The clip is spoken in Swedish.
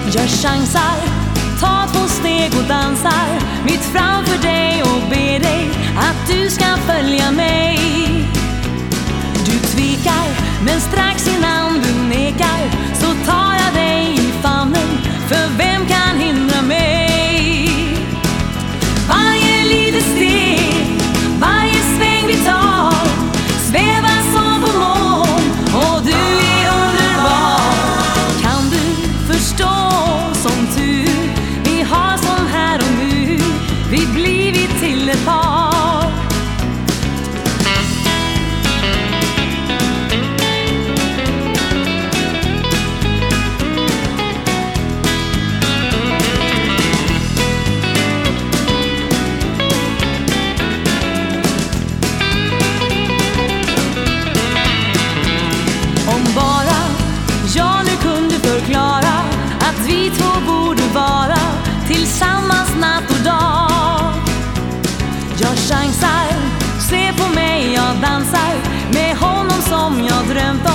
Jag chansar, tar 2 steg och dansar mitt framför dig och ber dig att du ska följa mig. Du tvekar, men strax innan du nekar så tar jag dig i famnen, för vem kan hindra mig? Varje litet steg, varje sväng vi tar, svävar som på moln och du är underbar. Kan du förstå som tur vi har som här och nu, vi blivit till ett par. Om bara jag nu kunde förklara att vi 2 borde vara tillsammans natt och dag. Jag chansar, se på mig, jag dansar med honom som jag drömt om.